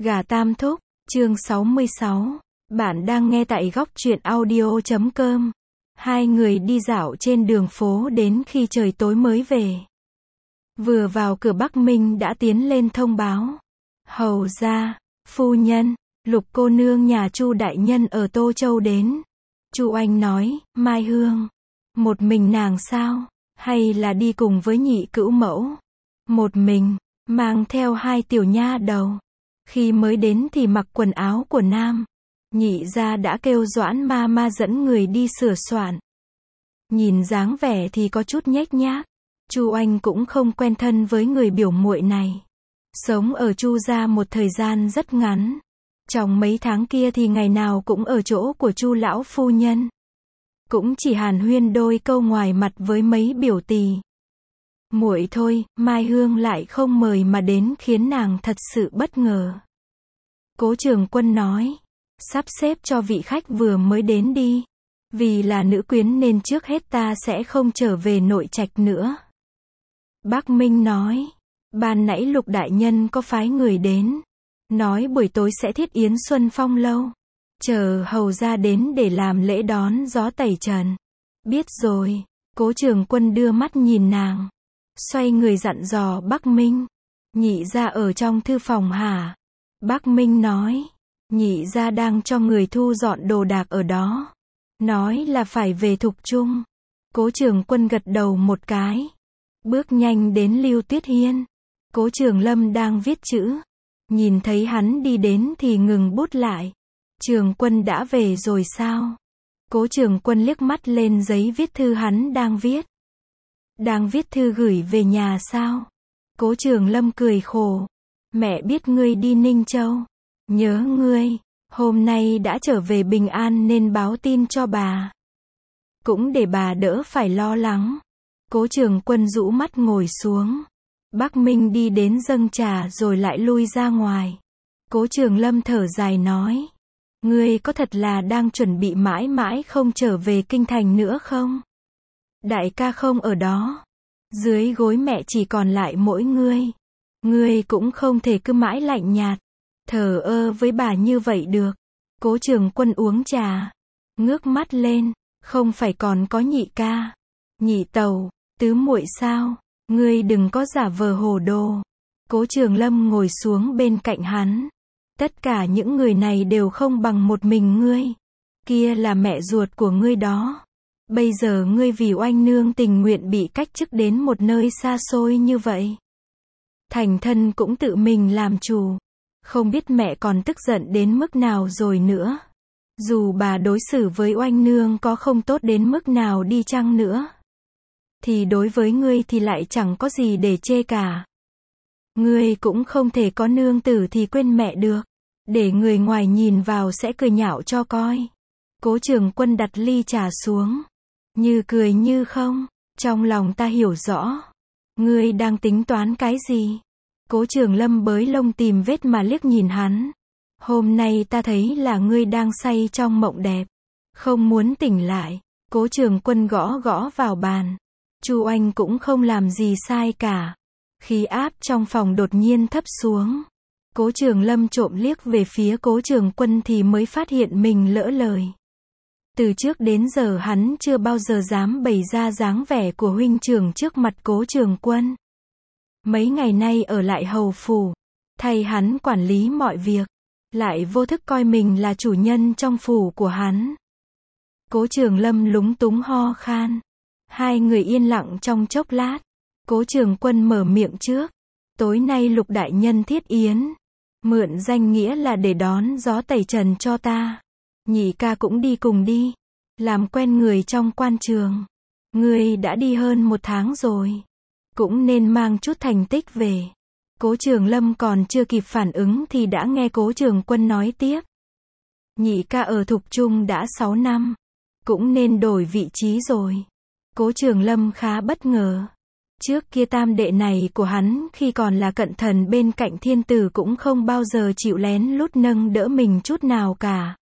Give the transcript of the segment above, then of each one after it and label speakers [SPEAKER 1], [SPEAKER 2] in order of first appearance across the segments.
[SPEAKER 1] Gà Tam Thúc, chương 66. Bạn đang nghe tại góc truyện audio.com. Hai người đi dạo trên đường phố đến khi trời tối mới về. Vừa vào cửa Bắc Minh đã tiến lên thông báo. Hầu gia, phu nhân, Lục cô nương nhà Chu đại nhân ở Tô Châu đến. Chu Anh nói, Mai Hương, một mình nàng sao? Hay là đi cùng với nhị cữu mẫu? Một mình, mang theo hai tiểu nha đầu. Khi mới đến thì mặc quần áo của nam. Nhị gia đã kêu Doãn ma ma dẫn người đi sửa soạn. Nhìn dáng vẻ thì có chút nhếch nhác. Chu Anh cũng không quen thân với người biểu muội này. Sống ở Chu gia một thời gian rất ngắn. Trong mấy tháng kia thì ngày nào cũng ở chỗ của Chu lão phu nhân. Cũng chỉ hàn huyên đôi câu ngoài mặt với mấy biểu tỳ. Muội thôi, Mai Hương lại không mời mà đến khiến nàng thật sự bất ngờ. Cố Trường Quân nói, sắp xếp cho vị khách vừa mới đến đi. Vì là nữ quyến nên trước hết ta sẽ không trở về nội trạch nữa. Bác Minh nói, ban nãy Lục đại nhân có phái người đến. Nói buổi tối sẽ thiết yến Xuân Phong lâu. Chờ hầu ra đến để làm lễ đón gió tẩy trần. Biết rồi, Cố Trường Quân đưa mắt nhìn nàng. Xoay người dặn dò Bắc Minh. Nhị gia ở trong thư phòng hả? Bắc Minh nói, nhị gia đang cho người thu dọn đồ đạc ở đó. Nói là phải về Thục Trung. Cố Trường Quân gật đầu một cái. Bước nhanh đến Lưu Tuyết Hiên. Cố Trường Lâm đang viết chữ. Nhìn thấy hắn đi đến thì ngừng bút lại. Trường Quân đã về rồi sao? Cố Trường Quân liếc mắt lên giấy viết thư hắn đang viết. Đang viết thư gửi về nhà sao? Cố Trường Lâm cười khổ. Mẹ biết ngươi đi Ninh Châu. Nhớ ngươi. Hôm nay đã trở về bình an nên báo tin cho bà. Cũng để bà đỡ phải lo lắng. Cố Trường Quân rũ mắt ngồi xuống. Bắc Minh đi đến dâng trà rồi lại lui ra ngoài. Cố Trường Lâm thở dài nói. Ngươi có thật là đang chuẩn bị mãi mãi không trở về kinh thành nữa không? Đại ca không ở đó. Dưới gối mẹ chỉ còn lại mỗi ngươi. Ngươi cũng không thể cứ mãi lạnh nhạt, thờ ơ với bà như vậy được. Cố Trường Quân uống trà, ngước mắt lên, không phải còn có nhị ca, nhị tẩu, tứ muội sao? Ngươi đừng có giả vờ hồ đồ. Cố Trường Lâm ngồi xuống bên cạnh hắn. Tất cả những người này đều không bằng một mình ngươi. Kia là mẹ ruột của ngươi đó. Bây giờ ngươi vì oanh nương tình nguyện bị cách chức đến một nơi xa xôi như vậy. Thành thân cũng tự mình làm chủ. Không biết mẹ còn tức giận đến mức nào rồi nữa. Dù bà đối xử với oanh nương có không tốt đến mức nào đi chăng nữa. Thì đối với ngươi thì lại chẳng có gì để chê cả. Ngươi cũng không thể có nương tử thì quên mẹ được. Để người ngoài nhìn vào sẽ cười nhạo cho coi. Cố Trường Quân đặt ly trà xuống. Như cười như không. Trong lòng ta hiểu rõ. Ngươi đang tính toán cái gì? Cố Trường Lâm bới lông tìm vết mà liếc nhìn hắn. Hôm nay ta thấy là ngươi đang say trong mộng đẹp. Không muốn tỉnh lại. Cố Trường Quân gõ gõ vào bàn. Chu Anh cũng không làm gì sai cả. Khí áp trong phòng đột nhiên thấp xuống. Cố Trường Lâm trộm liếc về phía Cố Trường Quân thì mới phát hiện mình lỡ lời. Từ trước đến giờ hắn chưa bao giờ dám bày ra dáng vẻ của huynh trưởng trước mặt Cố Trường Quân. Mấy ngày nay ở lại hầu phủ, thay hắn quản lý mọi việc, lại vô thức coi mình là chủ nhân trong phủ của hắn. Cố Trường Lâm lúng túng ho khan. Hai người yên lặng trong chốc lát. Cố Trường Quân mở miệng trước. Tối nay Lục đại nhân thiết yến. Mượn danh nghĩa là để đón gió tẩy trần cho ta. Nhị ca cũng đi cùng đi. Làm quen người trong quan trường. Ngươi đã đi hơn 1 tháng rồi. Cũng nên mang chút thành tích về. Cố Trường Lâm còn chưa kịp phản ứng thì đã nghe Cố Trường Quân nói tiếp. Nhị ca ở Thục Trung đã 6 năm. Cũng nên đổi vị trí rồi. Cố Trường Lâm khá bất ngờ. Trước kia tam đệ này của hắn khi còn là cận thần bên cạnh thiên tử cũng không bao giờ chịu lén lút nâng đỡ mình chút nào cả.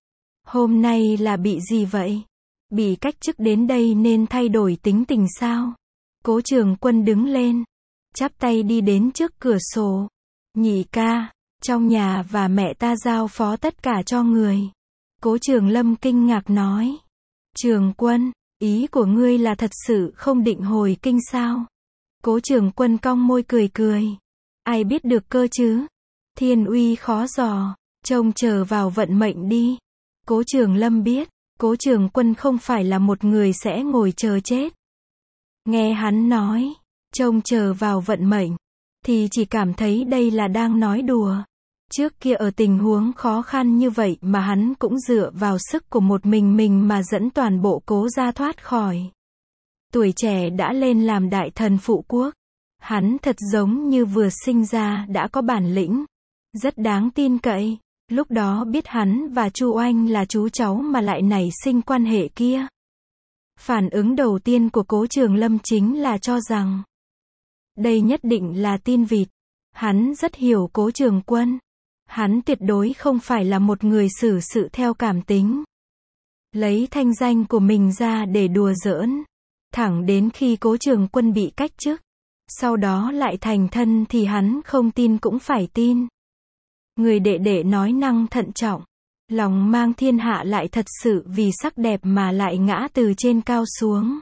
[SPEAKER 1] Hôm nay là bị gì vậy? Bị cách chức đến đây nên thay đổi tính tình sao? Cố Trường Quân đứng lên, chắp tay đi đến trước cửa sổ. Nhị ca, Trong nhà và mẹ ta giao phó tất cả cho người. Cố Trường Lâm kinh ngạc nói. Trường Quân, ý của ngươi là thật sự không định hồi kinh sao? Cố Trường Quân cong môi cười cười. Ai biết được cơ chứ? Thiên uy khó dò, trông chờ vào vận mệnh đi. Cố Trường Lâm biết, Cố Trường Quân không phải là một người sẽ ngồi chờ chết. Nghe hắn nói, trông chờ vào vận mệnh, thì chỉ cảm thấy đây là đang nói đùa. Trước kia ở tình huống khó khăn như vậy mà hắn cũng dựa vào sức của một mình mà dẫn toàn bộ Cố gia thoát khỏi. Tuổi trẻ đã lên làm đại thần phụ quốc. Hắn thật giống như vừa sinh ra đã có bản lĩnh. Rất đáng tin cậy. Lúc đó biết hắn và Chu Oanh là chú cháu mà lại nảy sinh quan hệ kia. Phản ứng đầu tiên của Cố Trường Lâm chính là cho rằng đây nhất định là tin vịt. Hắn rất hiểu Cố Trường Quân. Hắn tuyệt đối không phải là một người xử sự theo cảm tính. Lấy thanh danh của mình ra để đùa giỡn. Thẳng đến khi Cố Trường Quân bị cách chức, sau đó lại thành thân thì hắn không tin cũng phải tin. Người đệ đệ nói năng thận trọng, lòng mang thiên hạ lại thật sự vì sắc đẹp mà lại ngã từ trên cao xuống.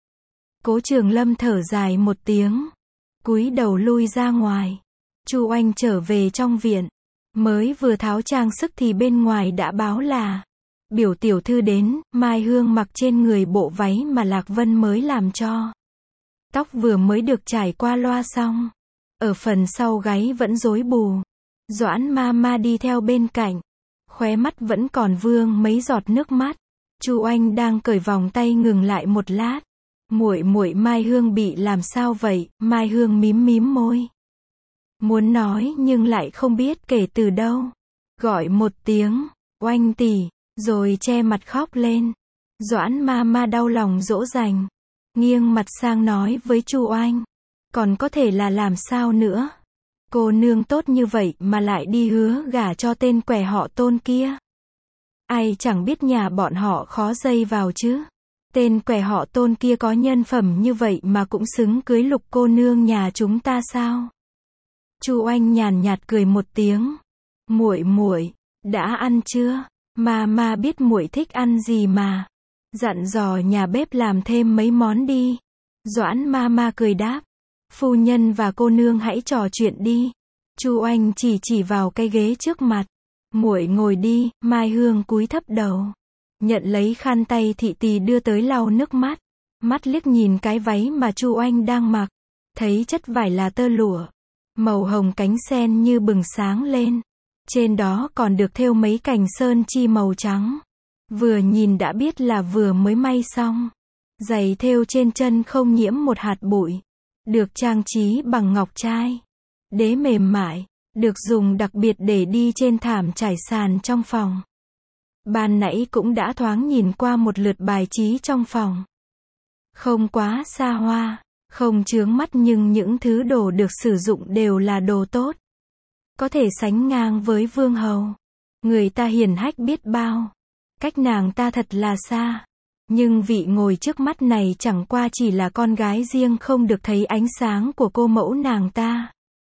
[SPEAKER 1] Cố Trường Lâm thở dài một tiếng, cúi đầu lui ra ngoài. Chu Oanh trở về trong viện, mới vừa tháo trang sức thì bên ngoài đã báo là biểu tiểu thư đến. Mai Hương mặc trên người bộ váy mà Lạc Vân mới làm cho. Tóc vừa mới được trải qua loa xong, ở phần sau gáy vẫn rối bù. Doãn Mama đi theo bên cạnh, khóe mắt vẫn còn vương mấy giọt nước mắt. Chu Oanh đang cởi vòng tay ngừng lại một lát. Muội muội Mai Hương bị làm sao vậy? Mai Hương mím môi, muốn nói nhưng lại không biết kể từ đâu. Gọi một tiếng, Oanh tỷ, rồi che mặt khóc lên. Doãn Mama đau lòng dỗ dành, nghiêng mặt sang nói với Chu Oanh, còn có thể là làm sao nữa? Cô nương tốt như vậy mà lại đi hứa gả cho tên quẻ họ Tôn kia. Ai chẳng biết nhà bọn họ khó dây vào chứ. Tên quẻ họ Tôn kia có nhân phẩm như vậy mà cũng xứng cưới Lục cô nương nhà chúng ta sao? Chu Oanh nhàn nhạt cười một tiếng. Muội, đã ăn chưa? Mà biết muội thích ăn gì mà. Dặn dò nhà bếp làm thêm mấy món đi. Doãn Mama cười đáp. Phu nhân và cô nương hãy trò chuyện đi. Chu Oanh chỉ vào cái ghế trước mặt. Muội ngồi đi. Mai Hương cúi thấp đầu, nhận lấy khăn tay thị tỳ đưa tới lau nước mắt. Mắt liếc nhìn cái váy mà Chu Oanh đang mặc, thấy chất vải là tơ lụa, màu hồng cánh sen như bừng sáng lên. Trên đó còn được thêu mấy cành sơn chi màu trắng. Vừa nhìn đã biết là vừa mới may xong. Giày thêu trên chân không nhiễm một hạt bụi, được trang trí bằng ngọc trai. Đế mềm mại, được dùng đặc biệt để đi trên thảm trải sàn trong phòng. Ban nãy cũng đã thoáng nhìn qua một lượt bài trí trong phòng. Không quá xa hoa, không chướng mắt nhưng những thứ đồ được sử dụng đều là đồ tốt. Có thể sánh ngang với vương hầu. Người ta hiền hách biết bao. Cách nàng ta thật là xa. Nhưng vị ngồi trước mắt này chẳng qua chỉ là con gái riêng không được thấy ánh sáng của cô mẫu nàng ta.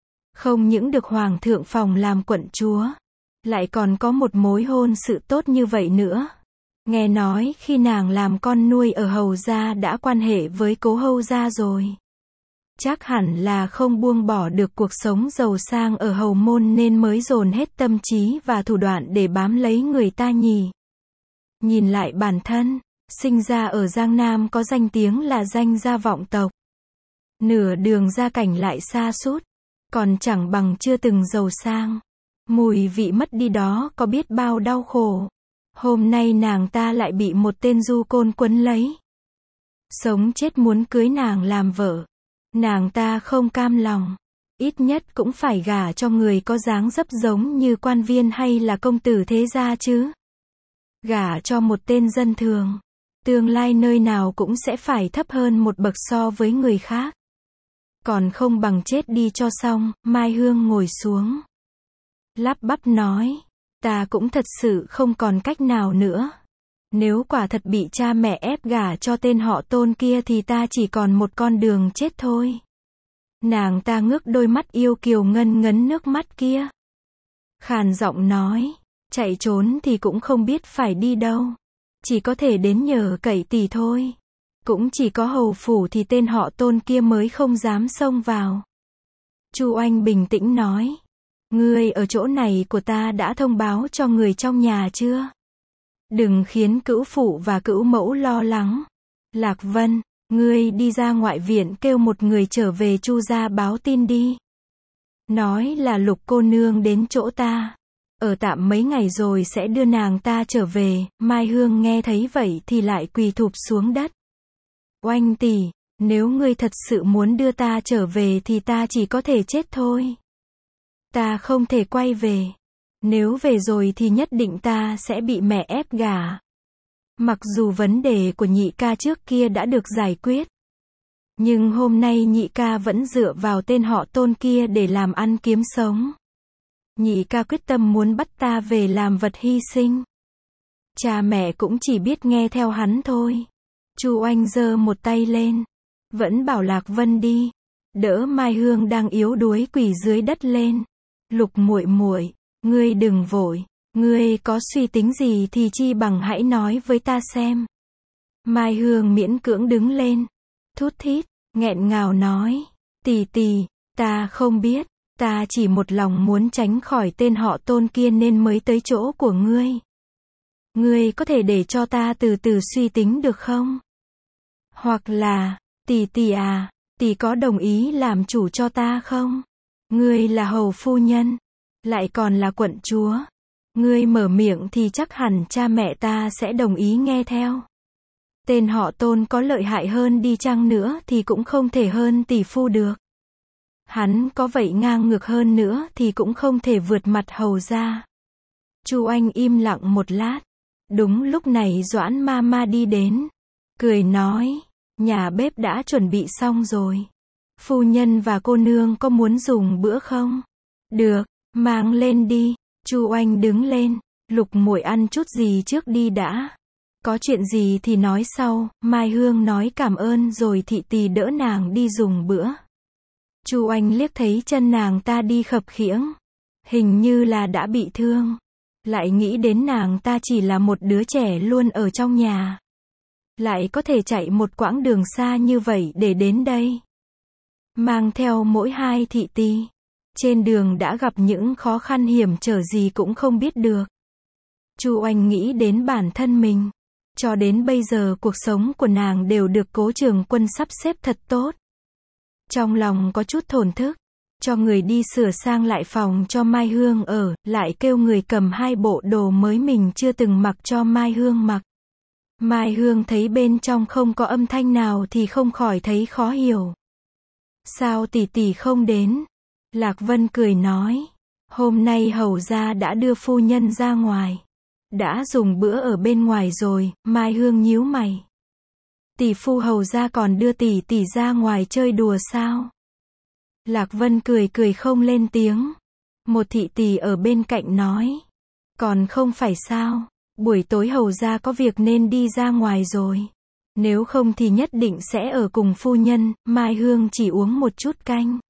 [SPEAKER 1] Không những được hoàng thượng phòng làm quận chúa, lại còn có một mối hôn sự tốt như vậy nữa. Nghe nói khi nàng làm con nuôi ở hầu gia đã quan hệ với cố hầu gia rồi. Chắc hẳn là không buông bỏ được cuộc sống giàu sang ở hầu môn nên mới dồn hết tâm trí và thủ đoạn để bám lấy người ta nhỉ. Nhìn lại bản thân, sinh ra ở Giang Nam có danh tiếng là danh gia vọng tộc. Nửa đường gia cảnh lại sa sút, còn chẳng bằng chưa từng giàu sang. Mùi vị mất đi đó có biết bao đau khổ. Hôm nay nàng ta lại bị một tên du côn quấn lấy. Sống chết muốn cưới nàng làm vợ. Nàng ta không cam lòng. Ít nhất cũng phải gả cho người có dáng dấp giống như quan viên hay là công tử thế gia chứ. Gả cho một tên dân thường, tương lai nơi nào cũng sẽ phải thấp hơn một bậc so với người khác. Còn không bằng chết đi cho xong. Mai Hương ngồi xuống, lắp bắp nói, ta cũng thật sự không còn cách nào nữa. Nếu quả thật bị cha mẹ ép gả cho tên họ Tôn kia thì ta chỉ còn một con đường chết thôi. Nàng ta ngước đôi mắt yêu kiều ngân ngấn nước mắt kia. khàn giọng nói. Chạy trốn thì cũng không biết phải đi đâu. Chỉ có thể đến nhờ cậy tỷ thôi. Cũng chỉ có hầu phủ thì tên họ Tôn kia mới không dám xông vào. Chu Oanh bình tĩnh nói. Ngươi ở chỗ này của ta đã thông báo cho người trong nhà chưa? Đừng khiến cữu phụ và cữu mẫu lo lắng. Lạc Vân, ngươi đi ra ngoại viện kêu một người trở về Chu gia báo tin đi. Nói là Lục cô nương đến chỗ ta. Ở tạm mấy ngày rồi sẽ đưa nàng ta trở về. Mai Hương nghe thấy vậy thì lại quỳ thụp xuống đất. Oanh tỷ, nếu ngươi thật sự muốn đưa ta trở về thì ta chỉ có thể chết thôi. Ta không thể quay về. Nếu về rồi thì nhất định ta sẽ bị mẹ ép gả. Mặc dù vấn đề của nhị ca trước kia đã được giải quyết. Nhưng hôm nay nhị ca vẫn dựa vào tên họ Tôn kia để làm ăn kiếm sống. Nhị ca quyết tâm muốn bắt ta về làm vật hy sinh. Cha mẹ cũng chỉ biết nghe theo hắn thôi. Chu Oanh giơ một tay lên. Vẫn bảo Lạc Vân đi. Đỡ Mai Hương đang yếu đuối quỳ dưới đất lên. Lục muội muội, ngươi đừng vội. Ngươi có suy tính gì thì chi bằng hãy nói với ta xem. Mai Hương miễn cưỡng đứng lên. Thút thít, nghẹn ngào nói. Tỷ tỷ, ta không biết. Ta chỉ một lòng muốn tránh khỏi tên họ Tôn kia nên mới tới chỗ của ngươi. Ngươi có thể để cho ta từ từ suy tính được không? Hoặc là, tỷ à, tỷ có đồng ý làm chủ cho ta không? Ngươi là hầu phu nhân, lại còn là quận chúa. Ngươi mở miệng thì chắc hẳn cha mẹ ta sẽ đồng ý nghe theo. Tên họ Tôn có lợi hại hơn đi chăng nữa thì cũng không thể hơn tỷ phu được. Hắn có vậy ngang ngược hơn nữa thì cũng không thể vượt mặt hầu ra. Chu Anh im lặng một lát. Đúng lúc này Doãn Mama đi đến. Cười nói, nhà bếp đã chuẩn bị xong rồi. Phu nhân và cô nương có muốn dùng bữa không? Được, mang lên đi. Chu Anh đứng lên. Lục muội ăn chút gì trước đi đã. Có chuyện gì thì nói sau. Mai Hương nói cảm ơn rồi thị tỳ đỡ nàng đi dùng bữa. Chu Anh liếc thấy chân nàng ta đi khập khiễng. Hình như là đã bị thương. Lại nghĩ đến nàng ta chỉ là một đứa trẻ luôn ở trong nhà. Lại có thể chạy một quãng đường xa như vậy để đến đây. Mang theo mỗi hai thị tỳ. Trên đường đã gặp những khó khăn hiểm trở gì cũng không biết được. Chu Anh nghĩ đến bản thân mình. Cho đến bây giờ cuộc sống của nàng đều được Cố Trường Quân sắp xếp thật tốt. Trong lòng có chút thổn thức. Cho người đi sửa sang lại phòng cho Mai Hương ở, lại kêu người cầm 2 bộ đồ mới mình chưa từng mặc cho Mai Hương mặc. Mai Hương thấy bên trong không có âm thanh nào thì không khỏi thấy khó hiểu. Sao tỷ tỷ không đến? Lạc Vân cười nói. Hôm nay hầu gia đã đưa phu nhân ra ngoài. Đã dùng bữa ở bên ngoài rồi. Mai Hương nhíu mày. Tỷ phu hầu gia còn đưa tỷ tỷ ra ngoài chơi đùa sao? Lạc Vân cười cười không lên tiếng. Một thị tỳ ở bên cạnh nói. Còn không phải sao? Buổi tối hầu gia có việc nên đi ra ngoài rồi. Nếu không thì nhất định sẽ ở cùng phu nhân. Mai Hương chỉ uống một chút canh.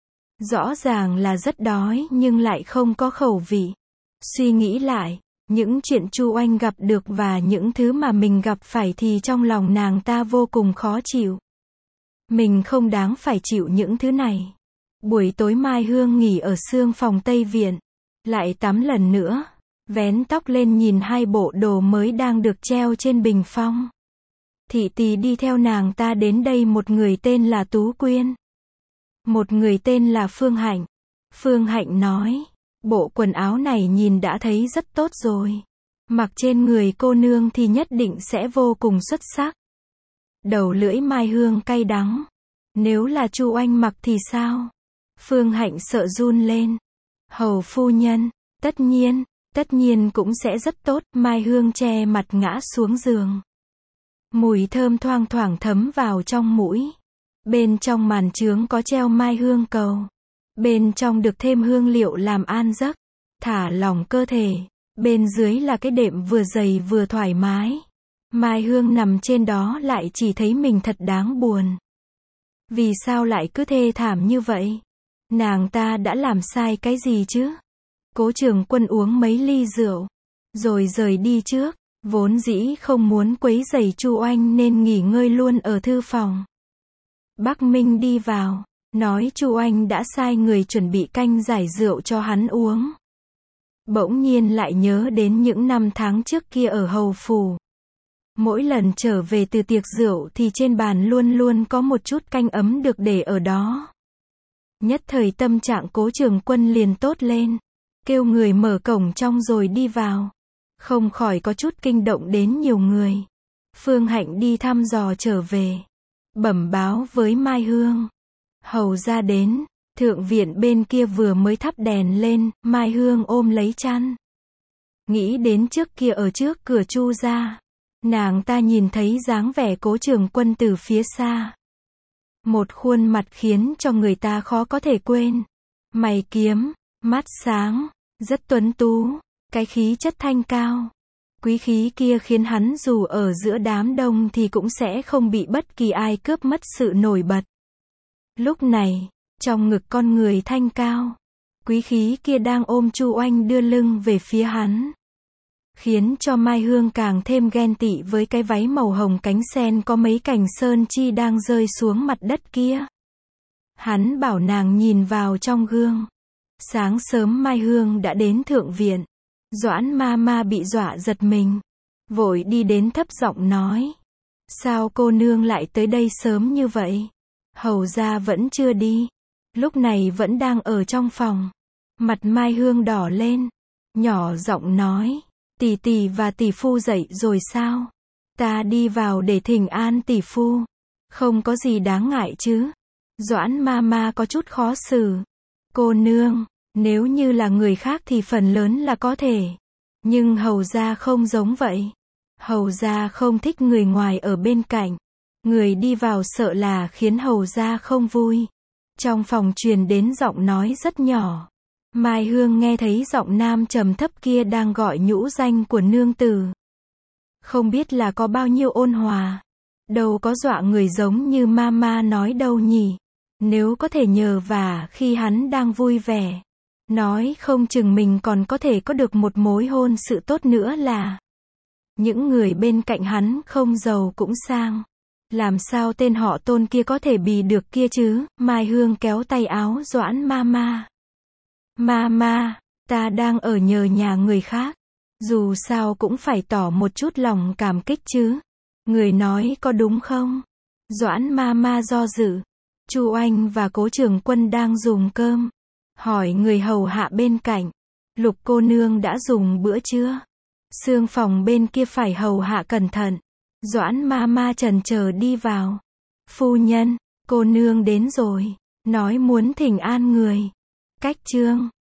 [SPEAKER 1] Rõ ràng là rất đói nhưng lại không có khẩu vị. Suy nghĩ lại, những chuyện Chu Anh gặp được và những thứ mà mình gặp phải thì trong lòng nàng ta vô cùng khó chịu. Mình không đáng phải chịu những thứ này. Buổi tối Mai Hương nghỉ ở xương phòng Tây Viện. Lại tắm lần nữa. Vén tóc lên nhìn 2 bộ đồ mới đang được treo trên bình phong. Thị tỳ đi theo nàng ta đến đây, một người tên là Tú Quyên. Một người tên là Phương Hạnh. Phương Hạnh nói. Bộ quần áo này nhìn đã thấy rất tốt rồi. Mặc trên người cô nương thì nhất định sẽ vô cùng xuất sắc. Đầu lưỡi Mai Hương cay đắng. Nếu là Chu Anh mặc thì sao? Phương Hạnh sợ run lên. Hầu phu nhân, tất nhiên cũng sẽ rất tốt. Mai Hương che mặt ngã xuống giường. Mùi thơm thoang thoảng thấm vào trong mũi. Bên trong màn trướng có treo Mai Hương cầu. Bên trong được thêm hương liệu làm an giấc, thả lỏng cơ thể. Bên dưới là cái đệm vừa dày vừa thoải mái. Mai Hương nằm trên đó lại chỉ thấy mình thật đáng buồn. Vì sao lại cứ thê thảm như vậy? Nàng ta đã làm sai cái gì chứ? Cố Trường Quân uống mấy ly rượu, rồi rời đi trước, vốn dĩ không muốn quấy rầy Chu Oanh nên nghỉ ngơi luôn ở thư phòng. Bắc Minh đi vào, nói Chu Oanh đã sai người chuẩn bị canh giải rượu cho hắn uống. Bỗng nhiên lại nhớ đến những năm tháng trước kia ở hầu phủ. Mỗi lần trở về từ tiệc rượu thì trên bàn luôn luôn có một chút canh ấm được để ở đó. Nhất thời tâm trạng Cố Trường Quân liền tốt lên, kêu người mở cổng trong rồi đi vào. Không khỏi có chút kinh động đến nhiều người. Phương Hạnh đi thăm dò trở về, bẩm báo với Mai Hương. Hầu ra đến, thượng viện bên kia vừa mới thắp đèn lên, Mai Hương ôm lấy chăn. Nghĩ đến trước kia ở trước cửa Chu gia, nàng ta nhìn thấy dáng vẻ Cố Trường Quân từ phía xa. Một khuôn mặt khiến cho người ta khó có thể quên. Mày kiếm, mắt sáng, rất tuấn tú, cái khí chất thanh cao. Quý khí kia khiến hắn dù ở giữa đám đông thì cũng sẽ không bị bất kỳ ai cướp mất sự nổi bật. Lúc này, trong ngực con người thanh cao, quý khí kia đang ôm Chu Oanh đưa lưng về phía hắn. Khiến cho Mai Hương càng thêm ghen tị với cái váy màu hồng cánh sen có mấy cành sơn chi đang rơi xuống mặt đất kia. Hắn bảo nàng nhìn vào trong gương. Sáng sớm Mai Hương đã đến thượng viện. Doãn ma ma bị dọa giật mình, vội đi đến thấp giọng nói. Sao cô nương lại tới đây sớm như vậy? Hầu ra vẫn chưa đi. Lúc này vẫn đang ở trong phòng. Mặt Mai Hương đỏ lên, nhỏ giọng nói. Tỷ tỷ và tỷ phu dậy rồi sao? Ta đi vào để thỉnh an tỷ phu. Không có gì đáng ngại chứ? Doãn ma ma có chút khó xử. Cô nương, nếu như là người khác thì phần lớn là có thể. Nhưng hầu gia không giống vậy. Hầu gia không thích người ngoài ở bên cạnh. Người đi vào sợ là khiến hầu gia không vui. Trong phòng truyền đến giọng nói rất nhỏ. Mai Hương nghe thấy giọng nam trầm thấp kia đang gọi nhũ danh của nương tử. Không biết là có bao nhiêu ôn hòa. Đâu có dọa người giống như mama nói đâu nhỉ. Nếu có thể nhờ vả khi hắn đang vui vẻ. Nói không chừng mình còn có thể có được một mối hôn sự tốt nữa là. Những người bên cạnh hắn không giàu cũng sang. Làm sao tên họ Tôn kia có thể bì được kia chứ? Mai Hương kéo tay áo Doãn mama. Mama, ta đang ở nhờ nhà người khác. Dù sao cũng phải tỏ một chút lòng cảm kích chứ. Người nói có đúng không? Doãn mama do dự. Chu Oanh và Cố Trường Quân đang dùng cơm. Hỏi người hầu hạ bên cạnh. Lục cô nương đã dùng bữa chưa? Sương phòng bên kia phải hầu hạ cẩn thận. Doãn mama chần chờ đi vào. Phu nhân, cô nương đến rồi. Nói muốn thỉnh an người. Cách chương